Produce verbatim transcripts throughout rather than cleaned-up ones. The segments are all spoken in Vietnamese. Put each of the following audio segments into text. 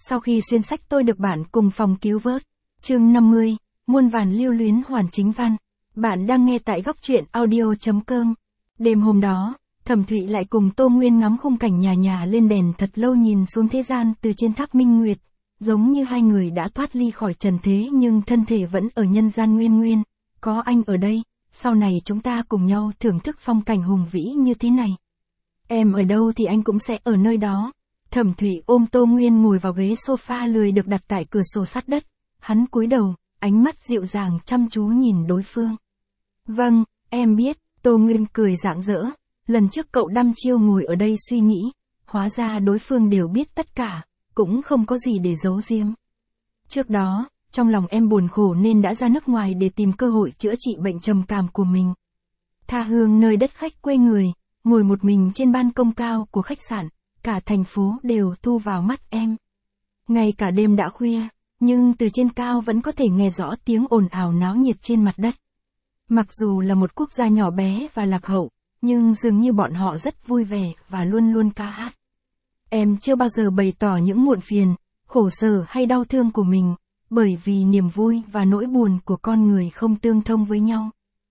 Sau khi xuyên sách tôi được bạn cùng phòng cứu vớt. Chương năm mươi, muôn vàn lưu luyến Hoàn Chính Văn. Bạn đang nghe tại góc truyện audio chấm com. Đêm hôm đó, Thẩm Thụy lại cùng Tô Nguyên ngắm khung cảnh nhà nhà lên đèn thật lâu nhìn xuống thế gian từ trên tháp Minh Nguyệt, giống như hai người đã thoát ly khỏi trần thế nhưng thân thể vẫn ở nhân gian nguyên nguyên. Có anh ở đây, sau này chúng ta cùng nhau thưởng thức phong cảnh hùng vĩ như thế này. Em ở đâu thì anh cũng sẽ ở nơi đó. Thẩm Thụy ôm Tô Nguyên ngồi vào ghế sofa lười được đặt tại cửa sổ sát đất. Hắn cúi đầu, ánh mắt dịu dàng chăm chú nhìn đối phương. Vâng, em biết, Tô Nguyên cười rạng rỡ. Lần trước cậu đăm chiêu ngồi ở đây suy nghĩ, hóa ra đối phương đều biết tất cả, cũng không có gì để giấu giếm. Trước đó, trong lòng em buồn khổ nên đã ra nước ngoài để tìm cơ hội chữa trị bệnh trầm cảm của mình. Tha hương nơi đất khách quê người, ngồi một mình trên ban công cao của khách sạn, cả thành phố đều thu vào mắt em. Ngay cả đêm đã khuya, nhưng từ trên cao vẫn có thể nghe rõ tiếng ồn ào náo nhiệt trên mặt đất. Mặc dù là một quốc gia nhỏ bé và lạc hậu, nhưng dường như bọn họ rất vui vẻ và luôn luôn ca hát. Em chưa bao giờ bày tỏ những muộn phiền, khổ sở hay đau thương của mình, bởi vì niềm vui và nỗi buồn của con người không tương thông với nhau.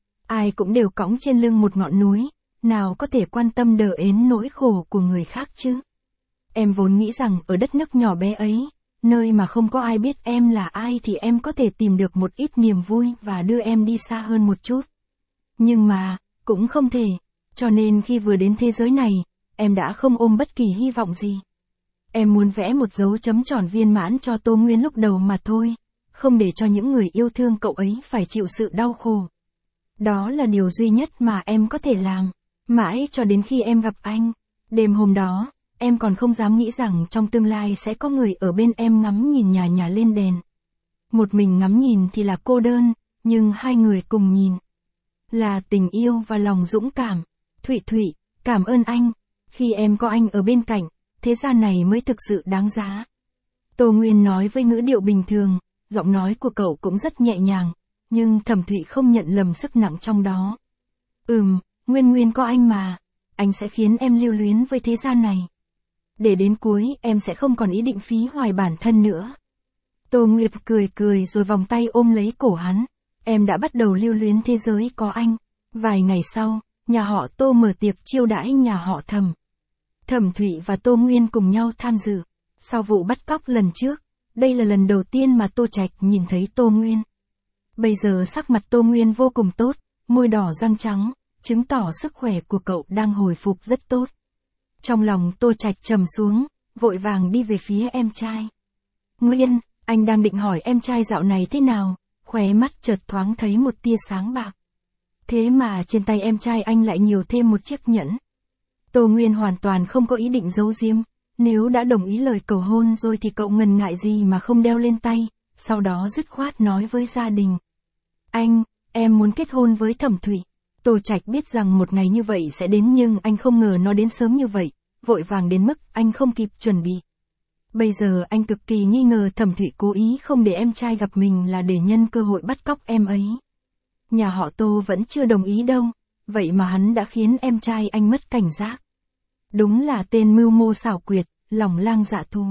Ai cũng đều cõng trên lưng một ngọn núi, nào có thể quan tâm đờ ến nỗi khổ của người khác chứ. Em vốn nghĩ rằng ở đất nước nhỏ bé ấy, nơi mà không có ai biết em là ai thì em có thể tìm được một ít niềm vui và đưa em đi xa hơn một chút. Nhưng mà, cũng không thể, cho nên khi vừa đến thế giới này, em đã không ôm bất kỳ hy vọng gì. Em muốn vẽ một dấu chấm tròn viên mãn cho Tô Nguyên lúc đầu mà thôi, không để cho những người yêu thương cậu ấy phải chịu sự đau khổ. Đó là điều duy nhất mà em có thể làm, mãi cho đến khi em gặp anh. Đêm hôm đó, em còn không dám nghĩ rằng trong tương lai sẽ có người ở bên em ngắm nhìn nhà nhà lên đèn. Một mình ngắm nhìn thì là cô đơn, nhưng hai người cùng nhìn là tình yêu và lòng dũng cảm. Thụy Thụy, cảm ơn anh, khi em có anh ở bên cạnh, thế gian này mới thực sự đáng giá. Tô Nguyên nói với ngữ điệu bình thường, giọng nói của cậu cũng rất nhẹ nhàng, nhưng Thẩm Thụy không nhận lầm sức nặng trong đó. Ừm, Nguyên Nguyên có anh mà, anh sẽ khiến em lưu luyến với thế gian này. Để đến cuối em sẽ không còn ý định phí hoài bản thân nữa. Tô Nguyệt cười cười rồi vòng tay ôm lấy cổ hắn. Em đã bắt đầu lưu luyến thế giới có anh. Vài ngày sau, nhà họ Tô mở tiệc chiêu đãi nhà họ Thẩm. Thẩm Thụy và Tô Nguyên cùng nhau tham dự. Sau vụ bắt cóc lần trước, đây là lần đầu tiên mà Tô Trạch nhìn thấy Tô Nguyên. Bây giờ sắc mặt Tô Nguyên vô cùng tốt, môi đỏ răng trắng, chứng tỏ sức khỏe của cậu đang hồi phục rất tốt. Trong lòng Tô Trạch trầm xuống, vội vàng đi về phía em trai. Nguyên, anh đang định hỏi em trai dạo này thế nào, khóe mắt chợt thoáng thấy một tia sáng bạc. Thế mà trên tay em trai anh lại nhiều thêm một chiếc nhẫn. Tô Nguyên hoàn toàn không có ý định giấu giếm, nếu đã đồng ý lời cầu hôn rồi thì cậu ngần ngại gì mà không đeo lên tay, sau đó dứt khoát nói với gia đình. Anh, em muốn kết hôn với Thẩm Thụy. Tô Trạch biết rằng một ngày như vậy sẽ đến nhưng anh không ngờ nó đến sớm như vậy, vội vàng đến mức anh không kịp chuẩn bị. Bây giờ anh cực kỳ nghi ngờ Thẩm Thụy cố ý không để em trai gặp mình là để nhân cơ hội bắt cóc em ấy. Nhà họ Tô vẫn chưa đồng ý đâu, vậy mà hắn đã khiến em trai anh mất cảnh giác. Đúng là tên mưu mô xảo quyệt, lòng lang dạ thú.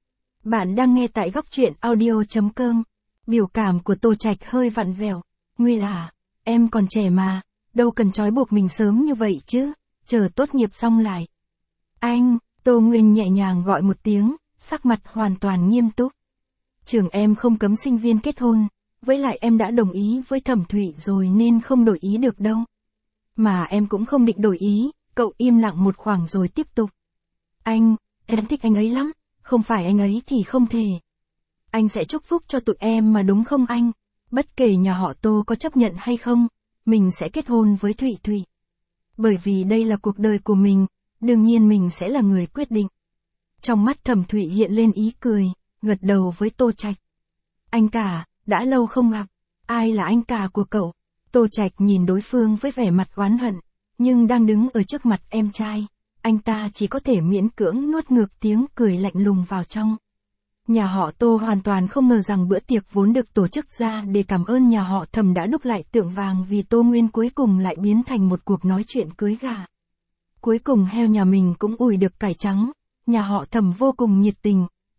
Bạn đang nghe tại góc truyện audio chấm com. Biểu cảm của Tô Trạch hơi vặn vẹo. Nguyên à, em còn trẻ mà, đâu cần trói buộc mình sớm như vậy chứ, chờ tốt nghiệp xong lại. Anh, Tô Nguyên nhẹ nhàng gọi một tiếng, sắc mặt hoàn toàn nghiêm túc. Trường em không cấm sinh viên kết hôn, với lại em đã đồng ý với Thẩm Thụy rồi nên không đổi ý được đâu. Mà em cũng không định đổi ý, cậu im lặng một khoảng rồi tiếp tục. Anh, em thích anh ấy lắm, không phải anh ấy thì không thể. Anh sẽ chúc phúc cho tụi em mà đúng không anh? Bất kể nhà họ Tô có chấp nhận hay không, mình sẽ kết hôn với Thụy Thụy. Bởi vì đây là cuộc đời của mình, đương nhiên mình sẽ là người quyết định. Trong mắt Thẩm Thụy hiện lên ý cười, gật đầu với Tô Trạch. Anh cả, đã lâu không gặp, ai là anh cả của cậu? Tô Trạch nhìn đối phương với vẻ mặt oán hận, nhưng đang đứng ở trước mặt em trai, anh ta chỉ có thể miễn cưỡng nuốt ngược tiếng cười lạnh lùng vào trong. Nhà họ Tô hoàn toàn không ngờ rằng bữa tiệc vốn được tổ chức ra để cảm ơn nhà họ Thẩm đã đúc lại tượng vàng vì Tô Nguyên cuối cùng lại biến thành một cuộc nói chuyện cưới gà. Cuối cùng heo nhà mình cũng ủi được cải trắng, nhà họ Thẩm vô cùng nhiệt tình,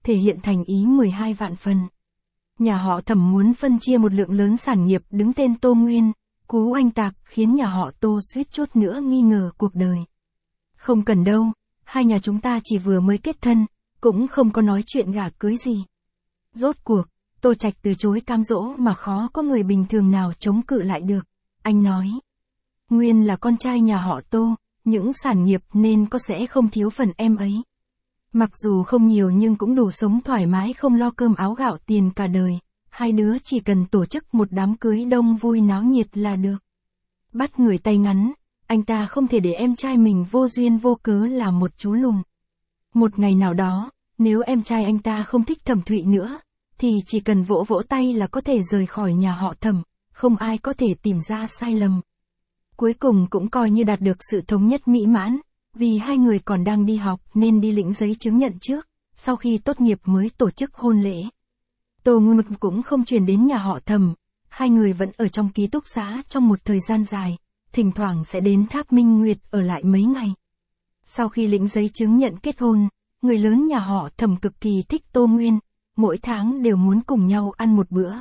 thể hiện thành ý mười hai vạn phần. Nhà họ Thẩm muốn phân chia một lượng lớn sản nghiệp đứng tên Tô Nguyên, cú oanh tạc khiến nhà họ Tô suýt chút nữa nghi ngờ cuộc đời. Không cần đâu, hai nhà chúng ta chỉ vừa mới kết thân, cũng không có nói chuyện gả cưới gì. Rốt cuộc, Tô Trạch từ chối cám dỗ mà khó có người bình thường nào chống cự lại được. Anh nói, Nguyên là con trai nhà họ Tô, những sản nghiệp nên có sẽ không thiếu phần em ấy. Mặc dù không nhiều nhưng cũng đủ sống thoải mái không lo cơm áo gạo tiền cả đời, hai đứa chỉ cần tổ chức một đám cưới đông vui náo nhiệt là được. Bắt người tay ngắn, anh ta không thể để em trai mình vô duyên vô cớ là một chú lùn. Một ngày nào đó, nếu em trai anh ta không thích Thẩm Thụy nữa, thì chỉ cần vỗ vỗ tay là có thể rời khỏi nhà họ Thẩm, không ai có thể tìm ra sai lầm. Cuối cùng cũng coi như đạt được sự thống nhất mỹ mãn, vì hai người còn đang đi học nên đi lĩnh giấy chứng nhận trước, sau khi tốt nghiệp mới tổ chức hôn lễ. Tô Ngực cũng không chuyển đến nhà họ Thẩm, hai người vẫn ở trong ký túc xá trong một thời gian dài, thỉnh thoảng sẽ đến Tháp Minh Nguyệt ở lại mấy ngày. Sau khi lĩnh giấy chứng nhận kết hôn, người lớn nhà họ Thẩm cực kỳ thích Tô Nguyên, mỗi tháng đều muốn cùng nhau ăn một bữa.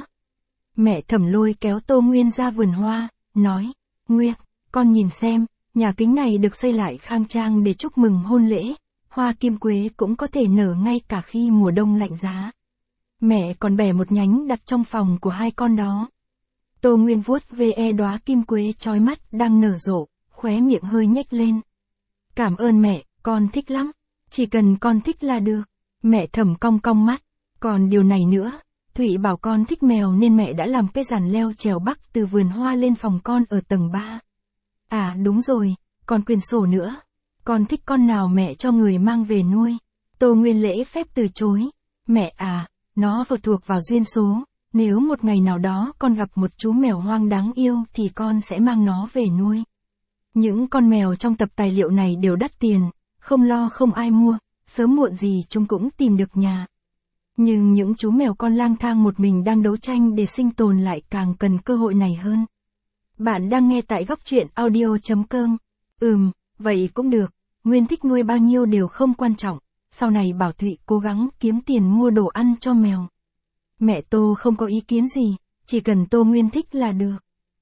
Mẹ Thẩm lôi kéo Tô Nguyên ra vườn hoa, nói, Nguyên, con nhìn xem, nhà kính này được xây lại khang trang để chúc mừng hôn lễ, hoa kim quế cũng có thể nở ngay cả khi mùa đông lạnh giá. Mẹ còn bẻ một nhánh đặt trong phòng của hai con đó. Tô Nguyên vuốt ve đóa kim quế chói mắt đang nở rộ, khóe miệng hơi nhếch lên. Cảm ơn mẹ, con thích lắm, chỉ cần con thích là được. Mẹ Thẩm cong cong mắt, còn điều này nữa, Thụy bảo con thích mèo nên mẹ đã làm cái giàn leo trèo bắc từ vườn hoa lên phòng con ở tầng ba. À đúng rồi, còn quyển sổ nữa. Con thích con nào mẹ cho người mang về nuôi. Tô Nguyên lễ phép từ chối. Mẹ à, nó phụ thuộc vào duyên số. Nếu một ngày nào đó con gặp một chú mèo hoang đáng yêu thì con sẽ mang nó về nuôi. Những con mèo trong tập tài liệu này đều đắt tiền, không lo không ai mua, sớm muộn gì chúng cũng tìm được nhà. Nhưng những chú mèo con lang thang một mình đang đấu tranh để sinh tồn lại càng cần cơ hội này hơn. Bạn đang nghe tại góc truyện audio chấm com. Ừm, vậy cũng được, Nguyên thích nuôi bao nhiêu đều không quan trọng, sau này bảo Thụy cố gắng kiếm tiền mua đồ ăn cho mèo. Mẹ Tô không có ý kiến gì, chỉ cần Tô Nguyên thích là được.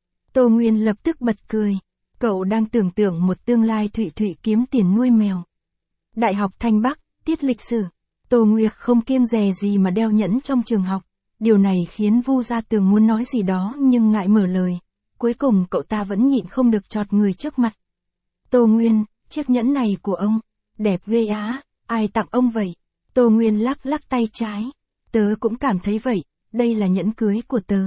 Tô Nguyên lập tức bật cười, cậu đang tưởng tượng một tương lai Thụy Thụy kiếm tiền nuôi mèo. Đại học Thanh Bắc, tiết lịch sử, Tô Nguyệt không kiêng dè gì mà đeo nhẫn trong trường học, điều này khiến Vu Gia Tường muốn nói gì đó nhưng ngại mở lời. Cuối cùng cậu ta vẫn nhịn không được chọt người trước mặt. Tô Nguyên, chiếc nhẫn này của ông, đẹp ghê á, ai tặng ông vậy? Tô Nguyên lắc lắc tay trái. Tớ cũng cảm thấy vậy, đây là nhẫn cưới của tớ.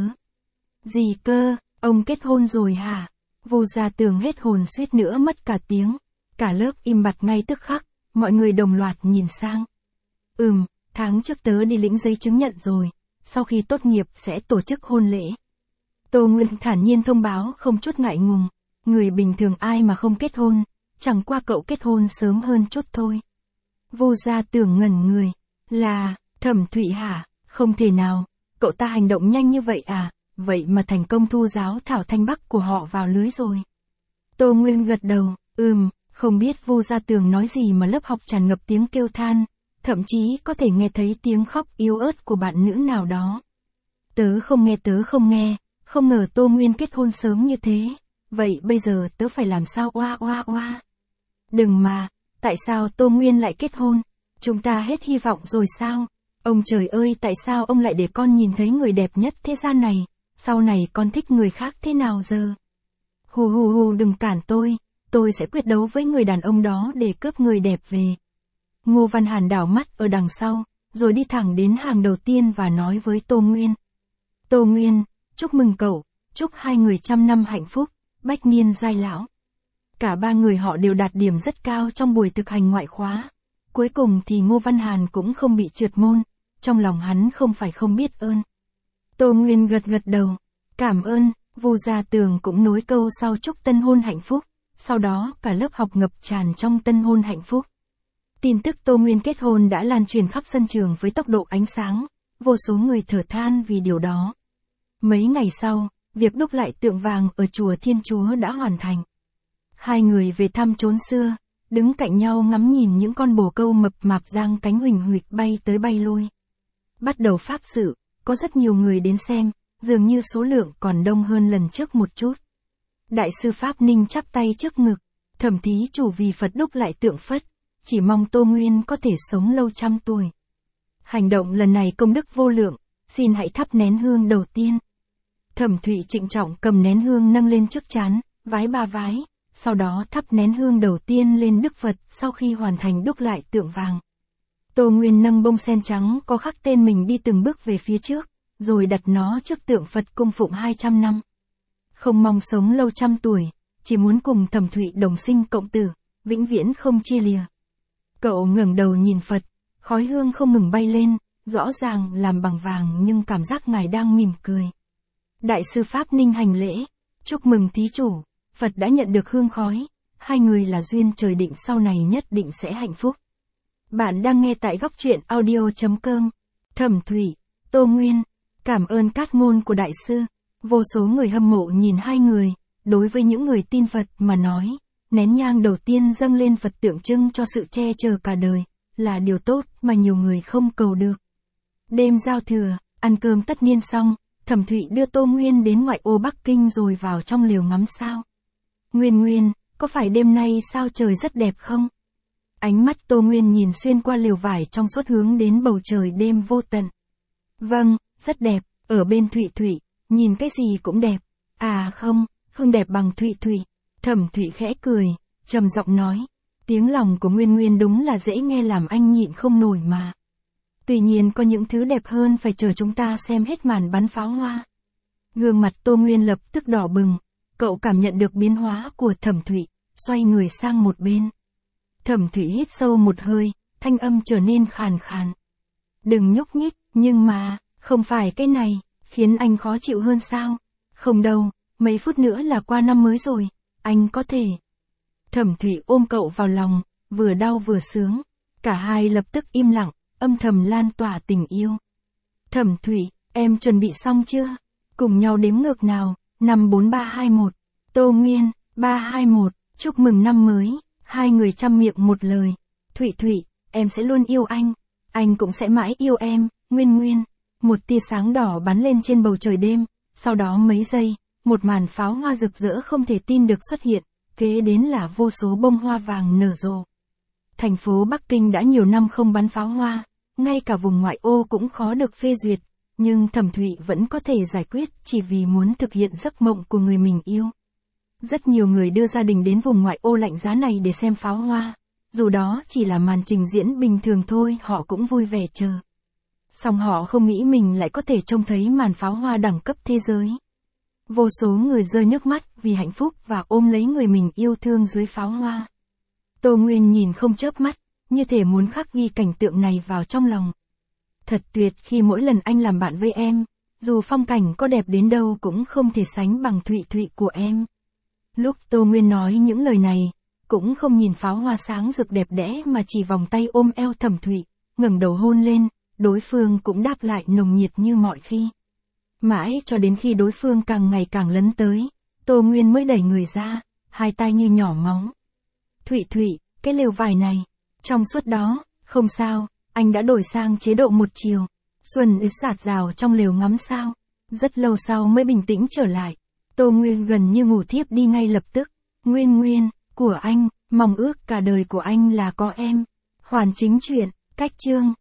Gì cơ, ông kết hôn rồi hả? Vu Gia Tường hết hồn suýt nữa mất cả tiếng. Cả lớp im bặt ngay tức khắc, mọi người đồng loạt nhìn sang. Ừm, tháng trước tớ đi lĩnh giấy chứng nhận rồi, sau khi tốt nghiệp sẽ tổ chức hôn lễ. Tô Nguyên thản nhiên thông báo không chút ngại ngùng, người bình thường ai mà không kết hôn, chẳng qua cậu kết hôn sớm hơn chút thôi. Vu Gia Tường ngẩn người, là, Thẩm Thụy hả, không thể nào, cậu ta hành động nhanh như vậy à, vậy mà thành công thu giáo thảo Thanh Bắc của họ vào lưới rồi. Tô Nguyên gật đầu, ừm, không biết Vu Gia Tường nói gì mà lớp học tràn ngập tiếng kêu than, thậm chí có thể nghe thấy tiếng khóc yếu ớt của bạn nữ nào đó. Tớ không nghe tớ không nghe. Không ngờ Tô Nguyên kết hôn sớm như thế, vậy bây giờ tớ phải làm sao oa oa oa. Đừng mà, tại sao Tô Nguyên lại kết hôn? Chúng ta hết hy vọng rồi sao? Ông trời ơi tại sao ông lại để con nhìn thấy người đẹp nhất thế gian này, sau này con thích người khác thế nào giờ? Hù hù hù đừng cản tôi, tôi sẽ quyết đấu với người đàn ông đó để cướp người đẹp về. Ngô Văn Hàn đảo mắt ở đằng sau, rồi đi thẳng đến hàng đầu tiên và nói với Tô Nguyên. Tô Nguyên, chúc mừng cậu, chúc hai người trăm năm hạnh phúc, bách niên giai lão. Cả ba người họ đều đạt điểm rất cao trong buổi thực hành ngoại khóa. Cuối cùng thì Ngô Văn Hàn cũng không bị trượt môn, trong lòng hắn không phải không biết ơn. Tô Nguyên gật gật đầu, cảm ơn, Vu Gia Tường cũng nối câu sau chúc tân hôn hạnh phúc, sau đó cả lớp học ngập tràn trong tân hôn hạnh phúc. Tin tức Tô Nguyên kết hôn đã lan truyền khắp sân trường với tốc độ ánh sáng, vô số người thở than vì điều đó. Mấy ngày sau, việc đúc lại tượng vàng ở chùa Thiên Chúa đã hoàn thành. Hai người về thăm chốn xưa, đứng cạnh nhau ngắm nhìn những con bồ câu mập mạp giang cánh huỳnh huỵch bay tới bay lui. Bắt đầu pháp sự, có rất nhiều người đến xem, dường như số lượng còn đông hơn lần trước một chút. Đại sư Pháp Ninh chắp tay trước ngực, thẩm thí chủ vì Phật đúc lại tượng Phất, chỉ mong Tô Nguyên có thể sống lâu trăm tuổi. Hành động lần này công đức vô lượng, xin hãy thắp nén hương đầu tiên. Thẩm Thụy trịnh trọng cầm nén hương nâng lên trước trán, vái ba vái, sau đó thắp nén hương đầu tiên lên Đức Phật sau khi hoàn thành đúc lại tượng vàng. Tô Nguyên nâng bông sen trắng có khắc tên mình đi từng bước về phía trước, rồi đặt nó trước tượng Phật cung phụng hai trăm năm. Không mong sống lâu trăm tuổi, chỉ muốn cùng Thẩm Thụy đồng sinh cộng tử, vĩnh viễn không chia lìa. Cậu ngẩng đầu nhìn Phật, khói hương không ngừng bay lên, rõ ràng làm bằng vàng nhưng cảm giác ngài đang mỉm cười. Đại sư Pháp Ninh hành lễ, chúc mừng thí chủ, Phật đã nhận được hương khói, hai người là duyên trời định sau này nhất định sẽ hạnh phúc. Bạn đang nghe tại góc truyện audio chấm com. Thẩm Thụy, Tô Nguyên, cảm ơn cát ngôn của đại sư. Vô số người hâm mộ nhìn hai người, đối với những người tin Phật mà nói, nén nhang đầu tiên dâng lên Phật tượng trưng cho sự che chở cả đời, là điều tốt mà nhiều người không cầu được. Đêm giao thừa, ăn cơm tất niên xong, Thẩm Thụy đưa Tô Nguyên đến ngoại ô Bắc Kinh rồi vào trong lều ngắm sao. Nguyên Nguyên, có phải đêm nay sao trời rất đẹp không? Ánh mắt Tô Nguyên nhìn xuyên qua lều vải trong suốt hướng đến bầu trời đêm vô tận. Vâng, rất đẹp, ở bên Thụy Thụy, nhìn cái gì cũng đẹp. À không, không đẹp bằng Thụy Thụy. Thẩm Thụy khẽ cười, trầm giọng nói. Tiếng lòng của Nguyên Nguyên đúng là dễ nghe làm anh nhịn không nổi mà. Tuy nhiên có những thứ đẹp hơn phải chờ chúng ta xem hết màn bắn pháo hoa. Gương mặt Tô Nguyên lập tức đỏ bừng, cậu cảm nhận được biến hóa của Thẩm Thụy, xoay người sang một bên. Thẩm Thụy hít sâu một hơi, thanh âm trở nên khàn khàn. Đừng nhúc nhích, nhưng mà, không phải cái này, khiến anh khó chịu hơn sao? Không đâu, mấy phút nữa là qua năm mới rồi, anh có thể. Thẩm Thụy ôm cậu vào lòng, vừa đau vừa sướng. Cả hai lập tức im lặng, âm thầm lan tỏa tình yêu. Thẩm Thụy, em chuẩn bị xong chưa? Cùng nhau đếm ngược nào, năm bốn ba hai một. Tô Nguyên, ba hai một, chúc mừng năm mới. Hai người chăm miệng một lời. Thụy Thụy, em sẽ luôn yêu anh. Anh cũng sẽ mãi yêu em, Nguyên Nguyên. Một tia sáng đỏ bắn lên trên bầu trời đêm. Sau đó mấy giây, một màn pháo hoa rực rỡ không thể tin được xuất hiện. Kế đến là vô số bông hoa vàng nở rộ. Thành phố Bắc Kinh đã nhiều năm không bắn pháo hoa. Ngay cả vùng ngoại ô cũng khó được phê duyệt. Nhưng Thẩm Thụy vẫn có thể giải quyết chỉ vì muốn thực hiện giấc mộng của người mình yêu. Rất nhiều người đưa gia đình đến vùng ngoại ô lạnh giá này để xem pháo hoa. Dù đó chỉ là màn trình diễn bình thường thôi, họ cũng vui vẻ chờ. Song họ không nghĩ mình lại có thể trông thấy màn pháo hoa đẳng cấp thế giới. Vô số người rơi nước mắt vì hạnh phúc và ôm lấy người mình yêu thương dưới pháo hoa. Tô Nguyên nhìn không chớp mắt, như thể muốn khắc ghi cảnh tượng này vào trong lòng. Thật tuyệt khi mỗi lần anh làm bạn với em, dù phong cảnh có đẹp đến đâu cũng không thể sánh bằng Thụy Thụy của em. Lúc Tô Nguyên nói những lời này, cũng không nhìn pháo hoa sáng rực đẹp đẽ mà chỉ vòng tay ôm eo Thẩm Thụy, ngẩng đầu hôn lên, đối phương cũng đáp lại nồng nhiệt như mọi khi. Mãi cho đến khi đối phương càng ngày càng lấn tới, Tô Nguyên mới đẩy người ra, hai tay như nhỏ máu. Thụy Thụy, cái lều vải này, trong suốt đó, không sao, anh đã đổi sang chế độ một chiều. Xuân ứ sạt rào trong lều ngắm sao. Rất lâu sau mới bình tĩnh trở lại. Tô Nguyên gần như ngủ thiếp đi ngay lập tức. Nguyên Nguyên, của anh, mong ước cả đời của anh là có em. Hoàn chính truyện, cách chương.